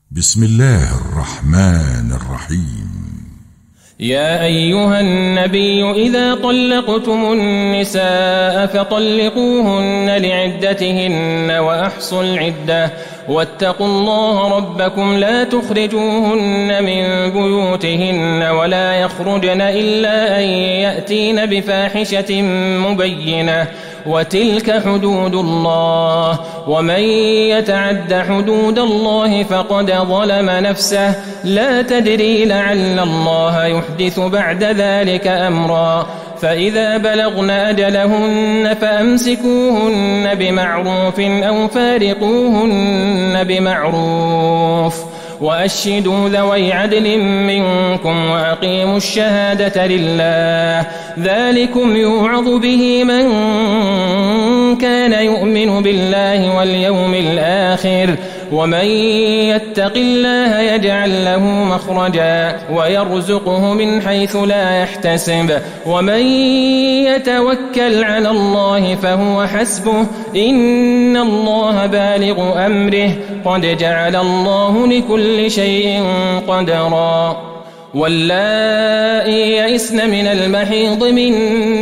بسم الله الرحمن الرحيم. يا أيها النبي إذا طلقتم النساء فطلقوهن لعدتهن وأحصوا العدة واتقوا الله ربكم لا تخرجوهن من بيوتهن ولا يخرجن إلا أن يأتين بفاحشة مبينة وتلك حدود الله ومن يتعد حدود الله فقد ظلم نفسه لا تدري لعل الله يحدث بعد ذلك أمرا فإذا بلغن أجلهن فأمسكوهن بمعروف أو فارقوهن بمعروف وأشهدوا ذوي عدل منكم وأقيموا الشهادة لله ذلكم يوعظ به من كان يؤمن بالله واليوم الآخر ومن يتق الله يجعل له مخرجا ويرزقه من حيث لا يحتسب ومن يتوكل على الله فهو حسبه إن الله بالغ أمره قد جعل الله لكل شيء قدرا واللائي يئسن من المحيض من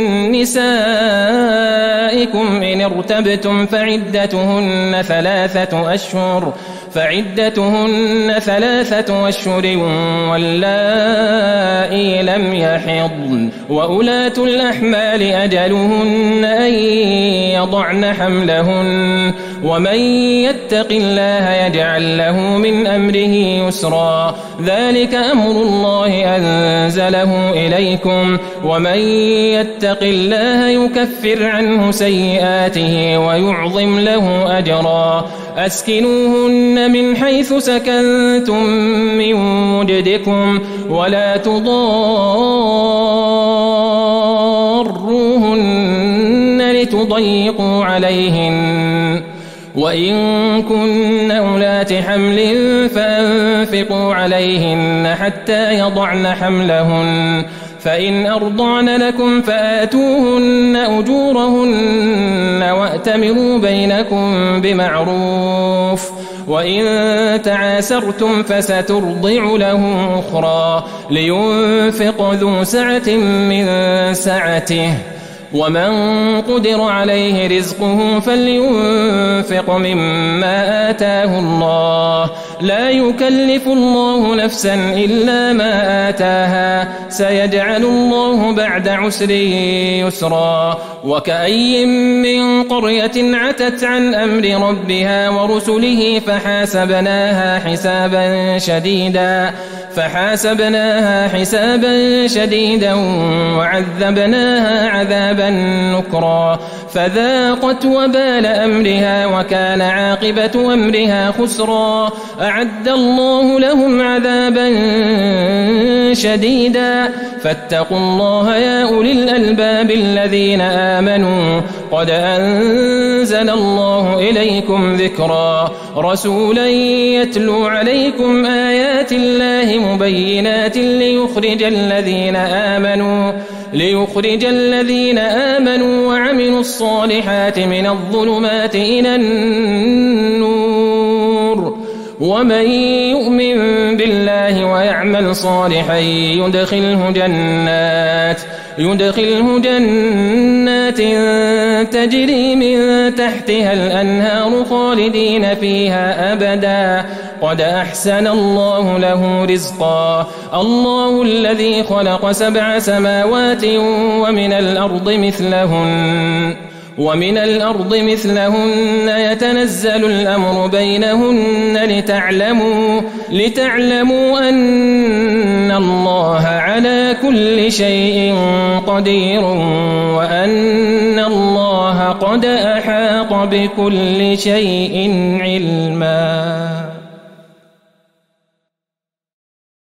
نسائكم إن ارتبتم فعدتهن ثلاثة أشهر واللائي لم يحضن وأولاة الأحمال أجلهن أن يضعن حملهن ومن يتق الله يجعل له من أمره يسرا ذلك أمر الله أنزله إليكم ومن يتق الله يكفر عنه سيئاته ويعظم له أجرا أسكنوهن من حيث سكنتم من وجدكم ولا تضاروهن لتضيقوا عليهن وإن كن أولات حمل فأنفقوا عليهن حتى يضعن حملهن فإن أرضعن لكم فآتوهن أجورهن وأتمروا بينكم بمعروف وإن تعاسرتم فسترضع له أخرى لينفق ذو سعة من سعته ومن قدر عليه رزقه فلينفق مما آتاه الله لا يكلف الله نفسا إلا ما آتاها سيجعل الله بعد عسر يسرا وكأي من قرية عتت عن أمر ربها ورسله فحاسبناها حسابا شديدا وعذبناها عذابا نكرا فذاقت وبال أمرها وكان عاقبة أمرها خسرا أعد الله لهم عذابا شديدا فاتقوا الله يا أولي الألباب الذين آمنوا قد أنزل الله إليكم ذكرا رسولا يتلو عليكم آيات الله مبينات ليخرج الذين آمنوا وعملوا الصالحات من الظلمات إلى النور ومن يؤمن بالله ويعمل صالحا يدخله جنات تجري من تحتها الأنهار خالدين فيها أبدا قد أحسن الله له رزقا الله الذي خلق 7 سماوات ومن الأرض مثلهن يتنزل الأمر بينهن لتعلموا أن الله على كل شيء قدير وأن الله قد أحاط بكل شيء علما.